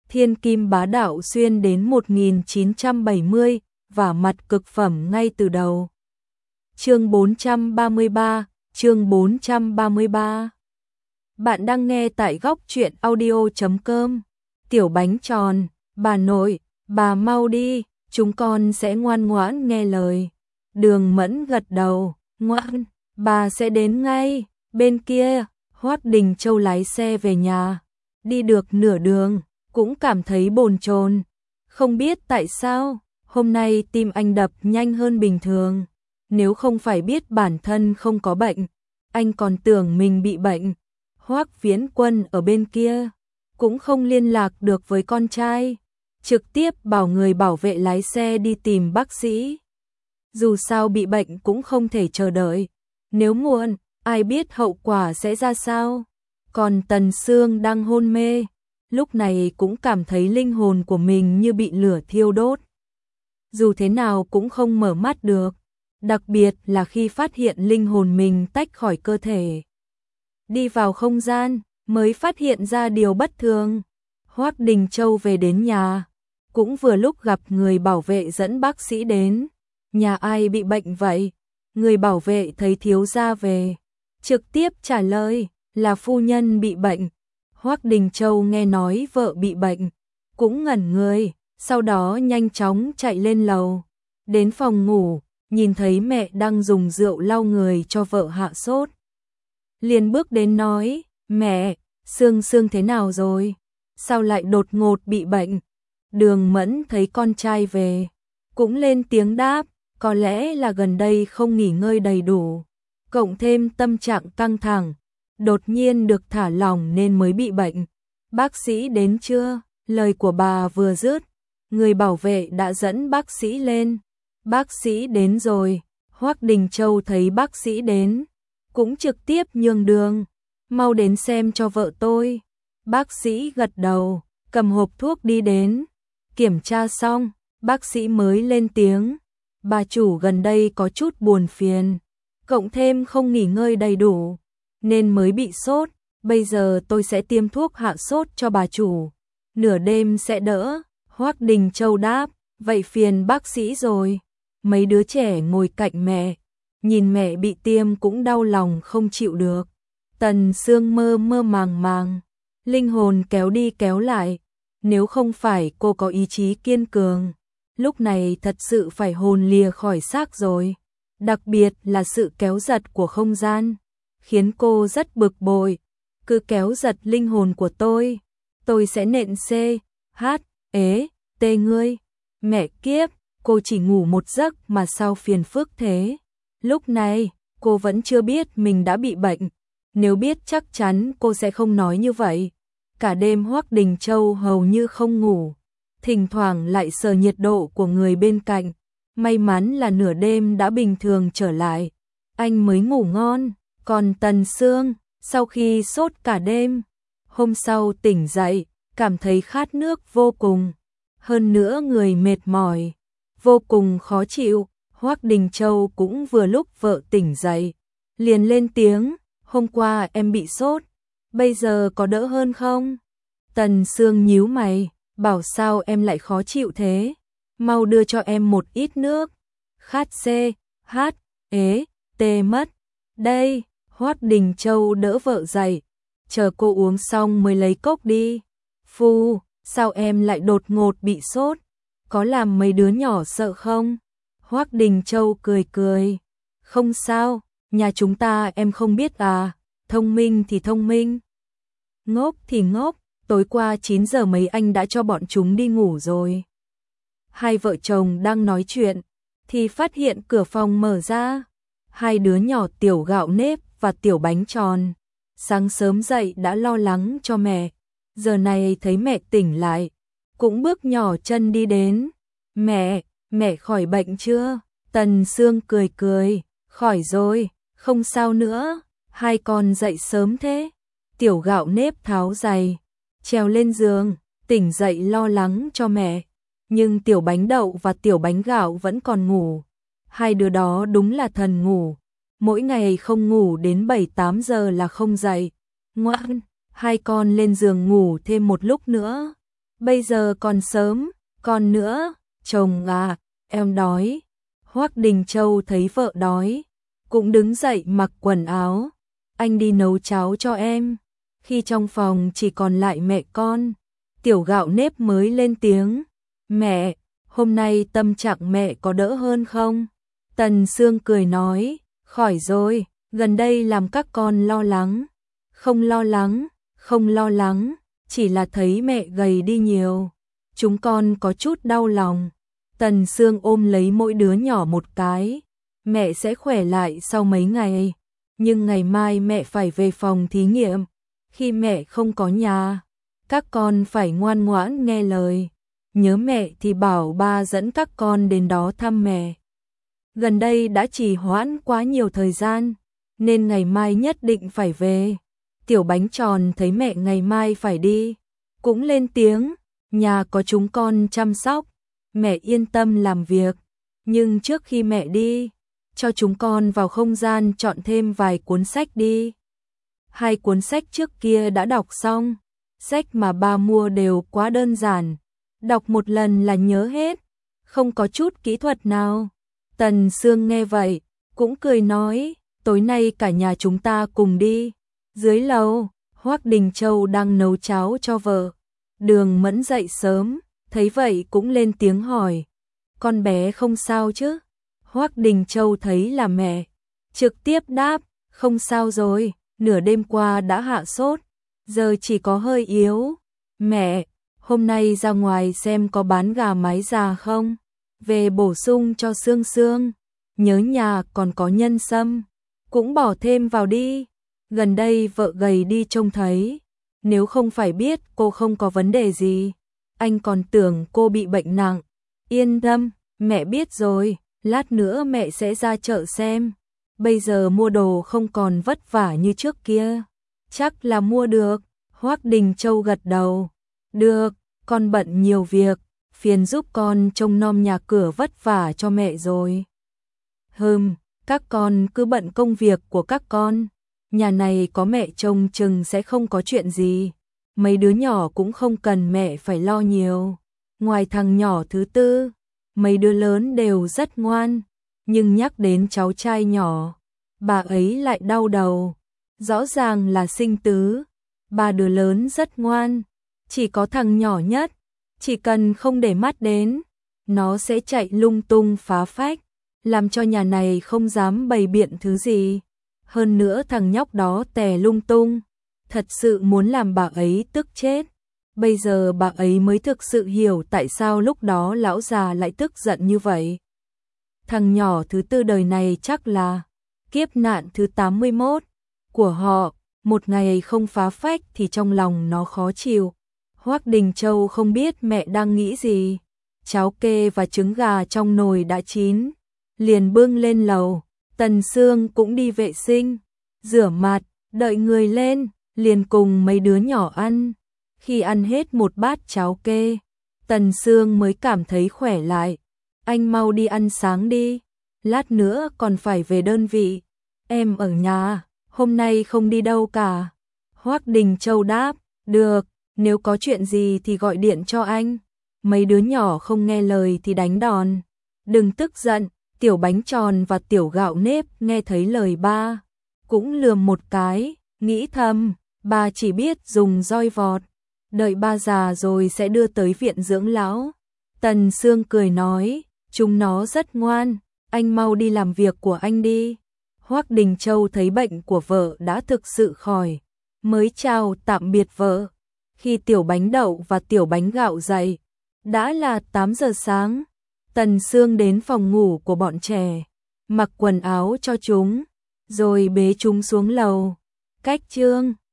thiên kim bá đạo xuyên đến 1970, và mặt cực phẩm ngay từ đầu. Chương 433, chương 433. Bạn đang nghe tại góc truyện audio.com. Tiểu bánh tròn, bà nội, bà mau đi, chúng con sẽ ngoan ngoãn nghe lời. Đường Mẫn gật đầu, ngoan, bà sẽ đến ngay. Bên kia, Hoắc Đình Châu lái xe về nhà, đi được nửa đường, cũng cảm thấy bồn chồn. Không biết tại sao, hôm nay tim anh đập nhanh hơn bình thường. Nếu không phải biết bản thân không có bệnh, anh còn tưởng mình bị bệnh. Hoắc Viễn Quân ở bên kia, cũng không liên lạc được với con trai, trực tiếp bảo người bảo vệ lái xe đi tìm bác sĩ. Dù sao bị bệnh cũng không thể chờ đợi, nếu muộn, ai biết hậu quả sẽ ra sao. Còn Tần Sương đang hôn mê, lúc này cũng cảm thấy linh hồn của mình như bị lửa thiêu đốt. Dù thế nào cũng không mở mắt được, đặc biệt là khi phát hiện linh hồn mình tách khỏi cơ thể. Đi vào không gian, mới phát hiện ra điều bất thường. Hoắc Đình Châu về đến nhà, cũng vừa lúc gặp người bảo vệ dẫn bác sĩ đến. Nhà ai bị bệnh vậy? Người bảo vệ thấy thiếu gia về, trực tiếp trả lời là phu nhân bị bệnh. Hoắc Đình Châu nghe nói vợ bị bệnh, cũng ngẩn người, sau đó nhanh chóng chạy lên lầu. Đến phòng ngủ, nhìn thấy mẹ đang dùng rượu lau người cho vợ hạ sốt. Liền bước đến nói, mẹ, Sương Sương thế nào rồi? Sao lại đột ngột bị bệnh? Đường Mẫn thấy con trai về, cũng lên tiếng đáp, có lẽ là gần đây không nghỉ ngơi đầy đủ, cộng thêm tâm trạng căng thẳng, đột nhiên được thả lỏng nên mới bị bệnh. Bác sĩ đến chưa? Lời của bà vừa dứt, người bảo vệ đã dẫn bác sĩ lên. Bác sĩ đến rồi. Hoắc Đình Châu thấy bác sĩ đến, cũng trực tiếp nhường đường, mau đến xem cho vợ tôi. Bác sĩ gật đầu, cầm hộp thuốc đi đến. Kiểm tra xong, bác sĩ mới lên tiếng, bà chủ gần đây có chút buồn phiền, cộng thêm không nghỉ ngơi đầy đủ, nên mới bị sốt. Bây giờ tôi sẽ tiêm thuốc hạ sốt cho bà chủ, nửa đêm sẽ đỡ. Hoắc Đình Châu đáp, vậy phiền bác sĩ rồi. Mấy đứa trẻ ngồi cạnh mẹ, nhìn mẹ bị tiêm cũng đau lòng không chịu được. Tần Sương mơ mơ màng màng, linh hồn kéo đi kéo lại. Nếu không phải cô có ý chí kiên cường, lúc này thật sự phải hồn lìa khỏi xác rồi. Đặc biệt là sự kéo giật của không gian, khiến cô rất bực bội. Cứ kéo giật linh hồn của tôi sẽ nện C, H, T ngươi. Mẹ kiếp, cô chỉ ngủ một giấc mà sao phiền phức thế. Lúc này, cô vẫn chưa biết mình đã bị bệnh. Nếu biết chắc chắn cô sẽ không nói như vậy. Cả đêm Hoắc Đình Châu hầu như không ngủ, thỉnh thoảng lại sờ nhiệt độ của người bên cạnh. May mắn là nửa đêm đã bình thường trở lại, anh mới ngủ ngon. Còn Tần Sương, sau khi sốt cả đêm, hôm sau tỉnh dậy, cảm thấy khát nước vô cùng. Hơn nữa người mệt mỏi, vô cùng khó chịu. Hoắc Đình Châu cũng vừa lúc vợ tỉnh dậy, liền lên tiếng, hôm qua em bị sốt, bây giờ có đỡ hơn không? Tần Sương nhíu mày, bảo sao em lại khó chịu thế? Mau đưa cho em một ít nước. Khát C, H, T mất. Đây, Hoắc Đình Châu đỡ vợ dậy, chờ cô uống xong mới lấy cốc đi. Phu, sao em lại đột ngột bị sốt? Có làm mấy đứa nhỏ sợ không? Hoắc Đình Châu cười cười, không sao, nhà chúng ta em không biết à, thông minh thì thông minh, ngốc thì ngốc. Tối qua 9 giờ mấy anh đã cho bọn chúng đi ngủ rồi. Hai vợ chồng đang nói chuyện, thì phát hiện cửa phòng mở ra. Hai đứa nhỏ Tiểu Gạo Nếp và Tiểu Bánh Tròn, sáng sớm dậy đã lo lắng cho mẹ. Giờ này thấy mẹ tỉnh lại, cũng bước nhỏ chân đi đến. Mẹ khỏi bệnh chưa? Tần Sương cười cười, khỏi rồi, không sao nữa. Hai con dậy sớm thế. Tiểu Gạo Nếp tháo giày, trèo lên giường, tỉnh dậy lo lắng cho mẹ. Nhưng Tiểu Bánh Đậu và Tiểu Bánh Gạo vẫn còn ngủ. Hai đứa đó đúng là thần ngủ, mỗi ngày không ngủ đến 7-8 giờ là không dậy. Ngoan, hai con lên giường ngủ thêm một lúc nữa. bây giờ còn sớm, còn nữa, chồng à, em đói. Hoắc Đình Châu thấy vợ đói, cũng đứng dậy mặc quần áo, anh đi nấu cháo cho em. Khi trong phòng chỉ còn lại mẹ con, Tiểu Gạo Nếp mới lên tiếng, mẹ, hôm nay tâm trạng mẹ có đỡ hơn không? Tần Sương cười nói, khỏi rồi, gần đây làm các con lo lắng. Không lo lắng, không lo lắng, chỉ là thấy mẹ gầy đi nhiều. Chúng con có chút đau lòng. Tần Sương ôm lấy mỗi đứa nhỏ một cái. Mẹ sẽ khỏe lại sau mấy ngày. Nhưng ngày mai mẹ phải về phòng thí nghiệm. Khi mẹ không có nhà, các con phải ngoan ngoãn nghe lời. Nhớ mẹ thì bảo ba dẫn các con đến đó thăm mẹ. Gần đây đã trì hoãn quá nhiều thời gian, nên ngày mai nhất định phải về. Tiểu Bánh Tròn thấy mẹ ngày mai phải đi, cũng lên tiếng, nhà có chúng con chăm sóc, mẹ yên tâm làm việc. Nhưng trước khi mẹ đi, cho chúng con vào không gian chọn thêm vài cuốn sách đi. 2 cuốn sách trước kia đã đọc xong, sách mà ba mua đều quá đơn giản, đọc một lần là nhớ hết, không có chút kỹ thuật nào. Tần Sương nghe vậy, cũng cười nói, tối nay cả nhà chúng ta cùng đi. Dưới lầu, Hoắc Đình Châu đang nấu cháo cho vợ. Đường Mẫn dậy sớm, thấy vậy cũng lên tiếng hỏi, con bé không sao chứ? Hoắc Đình Châu thấy là mẹ, trực tiếp đáp, không sao rồi, nửa đêm qua đã hạ sốt, giờ chỉ có hơi yếu. Mẹ, hôm nay ra ngoài xem có bán gà mái già không? Về bổ sung cho Sương Sương, nhớ nhà còn có nhân sâm, cũng bỏ thêm vào đi. Gần đây vợ gầy đi trông thấy, nếu không phải biết cô không có vấn đề gì, anh còn tưởng cô bị bệnh nặng. Yên tâm, mẹ biết rồi, lát nữa mẹ sẽ ra chợ xem. Bây giờ mua đồ không còn vất vả như trước kia. Chắc là mua được. Hoắc Đình Châu gật đầu. Được, con bận nhiều việc, phiền giúp con trông nom nhà cửa vất vả cho mẹ rồi. Các con cứ bận công việc của các con. Nhà này có mẹ trông chừng sẽ không có chuyện gì. Mấy đứa nhỏ cũng không cần mẹ phải lo nhiều. Ngoài thằng nhỏ thứ tư, mấy đứa lớn đều rất ngoan. Nhưng nhắc đến cháu trai nhỏ, bà ấy lại đau đầu. Rõ ràng là sinh tứ, 3 đứa lớn rất ngoan. Chỉ có thằng nhỏ nhất, chỉ cần không để mắt đến, nó sẽ chạy lung tung phá phách, làm cho nhà này không dám bày biện thứ gì. Hơn nữa thằng nhóc đó tè lung tung, thật sự muốn làm bà ấy tức chết. Bây giờ bà ấy mới thực sự hiểu tại sao lúc đó lão già lại tức giận như vậy. Thằng nhỏ thứ tư đời này chắc là kiếp nạn thứ 81 của họ, một ngày không phá phách thì trong lòng nó khó chịu. Hoắc Đình Châu không biết mẹ đang nghĩ gì. Cháo kê và trứng gà trong nồi đã chín, liền bưng lên lầu. Tần Sương cũng đi vệ sinh, rửa mặt, đợi người lên, liền cùng mấy đứa nhỏ ăn. Khi ăn hết một bát cháo kê, Tần Sương mới cảm thấy khỏe lại. Anh mau đi ăn sáng đi, lát nữa còn phải về đơn vị. Em ở nhà, hôm nay không đi đâu cả. Hoắc Đình Châu đáp, được, nếu có chuyện gì thì gọi điện cho anh. Mấy đứa nhỏ không nghe lời thì đánh đòn. Đừng tức giận. Tiểu Bánh Tròn và Tiểu Gạo Nếp nghe thấy lời ba, cũng lườm một cái, nghĩ thầm, ba chỉ biết dùng roi vọt, đợi ba già rồi sẽ đưa tới viện dưỡng lão. Tần Sương cười nói, chúng nó rất ngoan, anh mau đi làm việc của anh đi. Hoắc Đình Châu thấy bệnh của vợ đã thực sự khỏi, mới chào tạm biệt vợ. Khi Tiểu Bánh Đậu và Tiểu Bánh Gạo dậy, đã là 8 giờ sáng. Tần Sương đến phòng ngủ của bọn trẻ, mặc quần áo cho chúng, rồi bế chúng xuống lầu. Cách Trương